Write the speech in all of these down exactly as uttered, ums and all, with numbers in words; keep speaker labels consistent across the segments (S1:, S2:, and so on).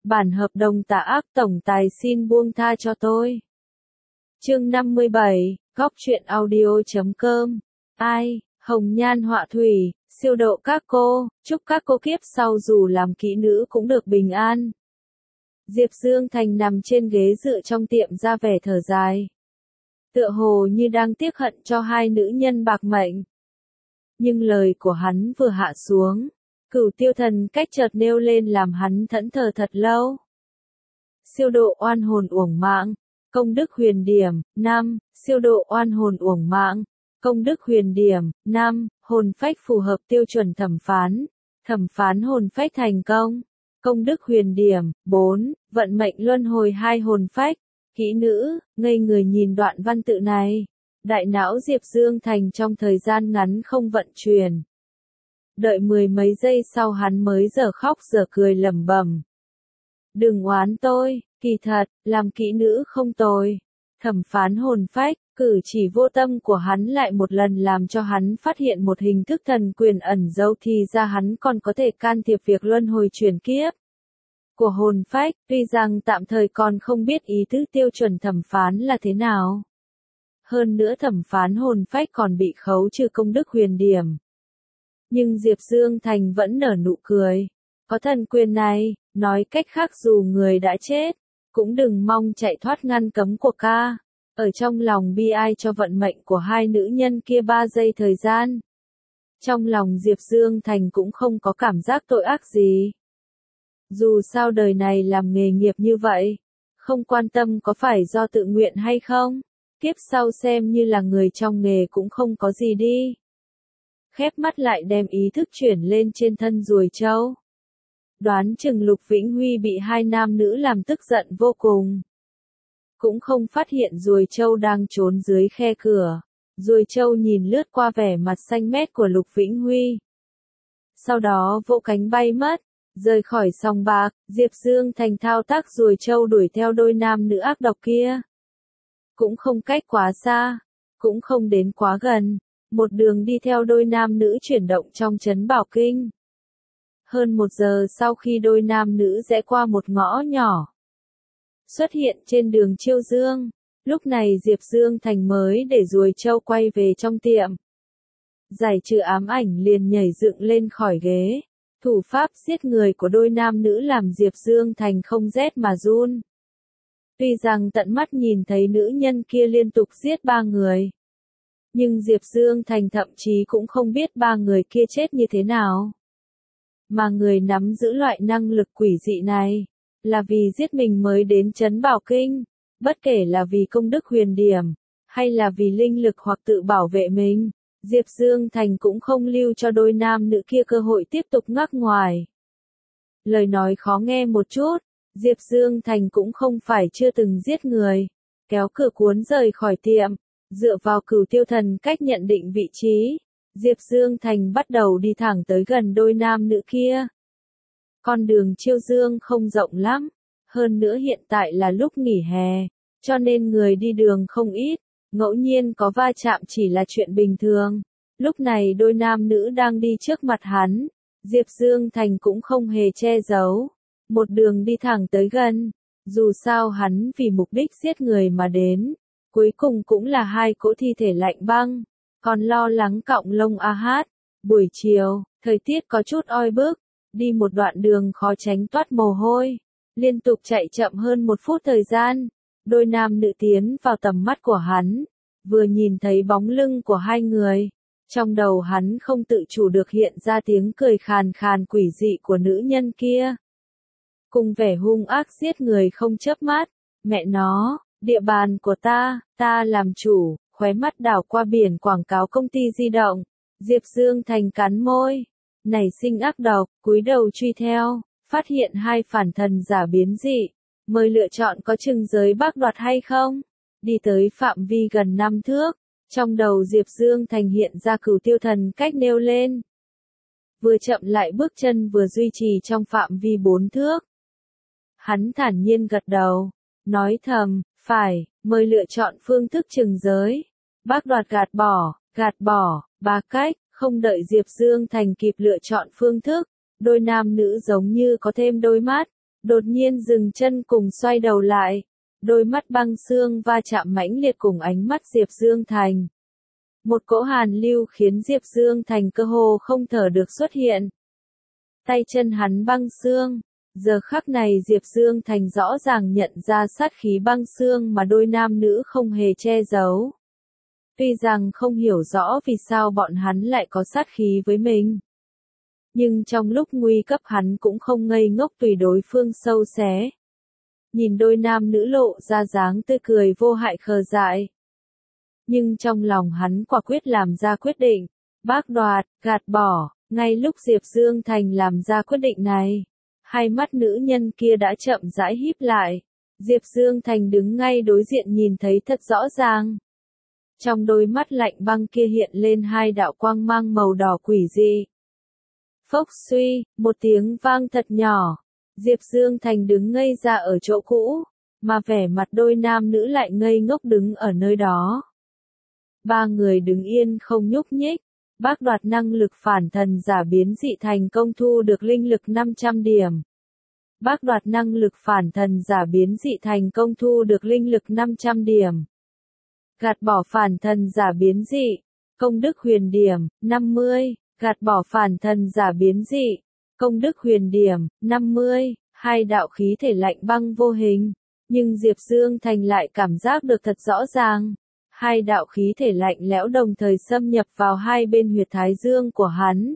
S1: Bản hợp đồng tà ác tổng tài xin buông tha cho tôi. Chương năm mươi bảy, góc truyện audio chấm com. Ai, hồng nhan họa thủy, siêu độ các cô, chúc các cô kiếp sau dù làm kỹ nữ cũng được bình an. Diệp Dương Thành nằm trên ghế dựa trong tiệm ra vẻ thở dài. Tựa hồ như đang tiếc hận cho hai nữ nhân bạc mệnh. Nhưng lời của hắn vừa hạ xuống, Cửu Tiêu Thần Cách chợt nêu lên làm hắn thẫn thờ thật lâu. Siêu độ oan hồn uổng mạng, công đức huyền điểm, năm, siêu độ oan hồn uổng mạng, công đức huyền điểm, năm, hồn phách phù hợp tiêu chuẩn thẩm phán, thẩm phán hồn phách thành công, công đức huyền điểm, bốn, vận mệnh luân hồi hai hồn phách, kỹ nữ, ngây người nhìn đoạn văn tự này. Đại não Diệp Dương Thành trong thời gian ngắn không vận chuyển. Đợi mười mấy giây sau hắn mới giờ khóc giờ cười lẩm bẩm. Đừng oán tôi, kỳ thật, làm kỹ nữ không tồi. Thẩm phán hồn phách, cử chỉ vô tâm của hắn lại một lần làm cho hắn phát hiện một hình thức thần quyền ẩn giấu thì ra hắn còn có thể can thiệp việc luân hồi chuyển kiếp của hồn phách, tuy rằng tạm thời còn không biết ý thức tiêu chuẩn thẩm phán là thế nào. Hơn nữa thẩm phán hồn phách còn bị khấu trừ công đức huyền điểm. Nhưng Diệp Dương Thành vẫn nở nụ cười. Có thần quyền này, nói cách khác dù người đã chết, cũng đừng mong chạy thoát ngăn cấm của ca. Ở trong lòng bi ai cho vận mệnh của hai nữ nhân kia ba giây thời gian. Trong lòng Diệp Dương Thành cũng không có cảm giác tội ác gì. Dù sao đời này làm nghề nghiệp như vậy, không quan tâm có phải do tự nguyện hay không. Kiếp sau xem như là người trong nghề cũng không có gì đi. Khép mắt lại đem ý thức chuyển lên trên thân ruồi trâu. Đoán chừng Lục Vĩnh Huy bị hai nam nữ làm tức giận vô cùng. Cũng không phát hiện ruồi trâu đang trốn dưới khe cửa. Ruồi trâu nhìn lướt qua vẻ mặt xanh mét của Lục Vĩnh Huy. Sau đó vỗ cánh bay mất, rời khỏi sòng bạc, Diệp Dương Thành thao tác ruồi trâu đuổi theo đôi nam nữ ác độc kia. Cũng không cách quá xa, cũng không đến quá gần, một đường đi theo đôi nam nữ chuyển động trong trấn Bảo Kinh. Hơn một giờ sau khi đôi nam nữ rẽ qua một ngõ nhỏ, xuất hiện trên đường Chiêu Dương, lúc này Diệp Dương Thành mới để ruồi trâu quay về trong tiệm. Giải trừ ám ảnh liền nhảy dựng lên khỏi ghế, thủ pháp giết người của đôi nam nữ làm Diệp Dương Thành không rét mà run. Tuy rằng tận mắt nhìn thấy nữ nhân kia liên tục giết ba người, nhưng Diệp Dương Thành thậm chí cũng không biết ba người kia chết như thế nào. Mà người nắm giữ loại năng lực quỷ dị này, là vì giết mình mới đến trấn Bảo Kinh, bất kể là vì công đức huyền điểm, hay là vì linh lực hoặc tự bảo vệ mình, Diệp Dương Thành cũng không lưu cho đôi nam nữ kia cơ hội tiếp tục ngắc ngoài. Lời nói khó nghe một chút. Diệp Dương Thành cũng không phải chưa từng giết người, kéo cửa cuốn rời khỏi tiệm, dựa vào Cửu Tiêu Thần Cách nhận định vị trí, Diệp Dương Thành bắt đầu đi thẳng tới gần đôi nam nữ kia. Con đường Chiêu Dương không rộng lắm, hơn nữa hiện tại là lúc nghỉ hè, cho nên người đi đường không ít, ngẫu nhiên có va chạm chỉ là chuyện bình thường. Lúc này đôi nam nữ đang đi trước mặt hắn, Diệp Dương Thành cũng không hề che giấu. Một đường đi thẳng tới gần, dù sao hắn vì mục đích giết người mà đến, cuối cùng cũng là hai cỗ thi thể lạnh băng, còn lo lắng cọng lông a hát. Buổi chiều, thời tiết có chút oi bức, đi một đoạn đường khó tránh toát mồ hôi, liên tục chạy chậm hơn một phút thời gian, đôi nam nữ tiến vào tầm mắt của hắn, vừa nhìn thấy bóng lưng của hai người, trong đầu hắn không tự chủ được hiện ra tiếng cười khàn khàn quỷ dị của nữ nhân kia. Cùng vẻ hung ác giết người không chớp mắt, mẹ nó, địa bàn của ta, ta làm chủ, khóe mắt đảo qua biển quảng cáo công ty di động, Diệp Dương Thành cắn môi, nảy sinh ác độc, cúi đầu truy theo, phát hiện hai phản thần giả biến dị, mời lựa chọn có chừng giới bác đoạt hay không, đi tới phạm vi gần năm thước, trong đầu Diệp Dương Thành hiện ra Cửu Tiêu Thần Cách nêu lên. Vừa chậm lại bước chân vừa duy trì trong phạm vi bốn thước. Hắn thản nhiên gật đầu, nói thầm, phải, mời lựa chọn phương thức chừng giới. Bác đoạt gạt bỏ, gạt bỏ, ba cách, không đợi Diệp Dương Thành kịp lựa chọn phương thức, đôi nam nữ giống như có thêm đôi mắt, Đột nhiên dừng chân cùng xoay đầu lại, đôi mắt băng xương va chạm mãnh liệt cùng ánh mắt Diệp Dương Thành. Một cỗ hàn lưu khiến Diệp Dương Thành cơ hồ không thở được xuất hiện. Tay chân hắn băng xương, giờ khắc này Diệp Dương Thành rõ ràng nhận ra sát khí băng xương mà đôi nam nữ không hề che giấu. Tuy rằng không hiểu rõ vì sao bọn hắn lại có sát khí với mình. Nhưng trong lúc nguy cấp hắn cũng không ngây ngốc tùy đối phương sâu xé. Nhìn đôi nam nữ lộ ra dáng tươi cười vô hại khờ dại. Nhưng trong lòng hắn quả quyết làm ra quyết định, bác đoạt, gạt bỏ, ngay lúc Diệp Dương Thành làm ra quyết định này. Hai mắt nữ nhân kia đã chậm rãi híp lại. Diệp Dương Thành đứng ngay đối diện nhìn thấy thật rõ ràng. Trong đôi mắt lạnh băng kia hiện lên hai đạo quang mang màu đỏ quỷ dị. Phốc suy, một tiếng vang thật nhỏ. Diệp Dương Thành đứng ngây ra ở chỗ cũ, mà vẻ mặt đôi nam nữ lại ngây ngốc đứng ở nơi đó. Ba người đứng yên không nhúc nhích. Bác đoạt năng lực phản thần giả biến dị thành công thu được linh lực năm trăm điểm. Bác đoạt năng lực phản thần giả biến dị thành công thu được linh lực năm trăm điểm. Gạt bỏ phản thần giả biến dị, công đức huyền điểm, năm mươi. Gạt bỏ phản thần giả biến dị, công đức huyền điểm, năm mươi. Hai đạo khí thể lạnh băng vô hình. Nhưng Diệp Dương Thành lại cảm giác được thật rõ ràng. Hai đạo khí thể lạnh lẽo đồng thời xâm nhập vào hai bên huyệt thái dương của hắn.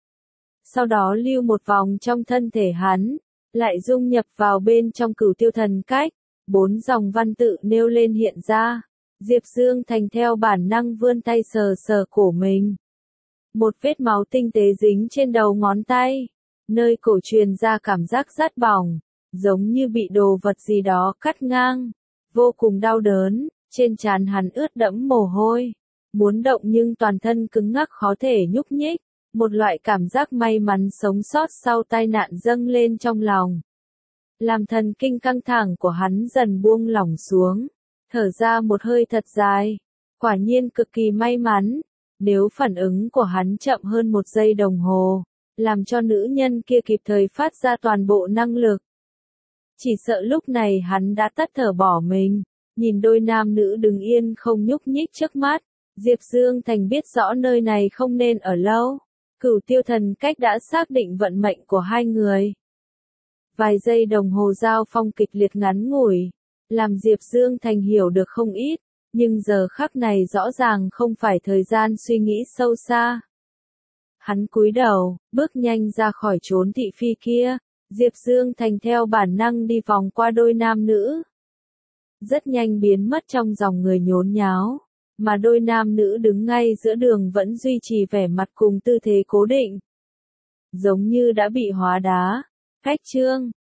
S1: Sau đó lưu một vòng trong thân thể hắn, lại dung nhập vào bên trong cửu tiêu thần cách. Bốn dòng văn tự nêu lên hiện ra. Diệp Dương Thành theo bản năng vươn tay sờ sờ cổ mình. Một vết máu tinh tế dính trên đầu ngón tay. Nơi cổ truyền ra cảm giác rát bỏng, giống như bị đồ vật gì đó cắt ngang. Vô cùng đau đớn. Trên trán hắn ướt đẫm mồ hôi, muốn động nhưng toàn thân cứng ngắc khó thể nhúc nhích, một loại cảm giác may mắn sống sót sau tai nạn dâng lên trong lòng. Làm thần kinh căng thẳng của hắn dần buông lỏng xuống, thở ra một hơi thật dài, quả nhiên cực kỳ may mắn, nếu phản ứng của hắn chậm hơn một giây đồng hồ, làm cho nữ nhân kia kịp thời phát ra toàn bộ năng lực. Chỉ sợ lúc này hắn đã tắt thở bỏ mình. Nhìn đôi nam nữ đứng yên không nhúc nhích trước mắt, Diệp Dương Thành biết rõ nơi này không nên ở lâu. Cửu tiêu thần cách đã xác định vận mệnh của hai người. Vài giây đồng hồ giao phong kịch liệt ngắn ngủi, làm Diệp Dương Thành hiểu được không ít, nhưng giờ khắc này rõ ràng không phải thời gian suy nghĩ sâu xa. Hắn cúi đầu, bước nhanh ra khỏi chốn thị phi kia, Diệp Dương Thành theo bản năng đi vòng qua đôi nam nữ. Rất nhanh biến mất trong dòng người nhốn nháo, mà đôi nam nữ đứng ngay giữa đường vẫn duy trì vẻ mặt cùng tư thế cố định. Giống như đã bị hóa đá. Cách chương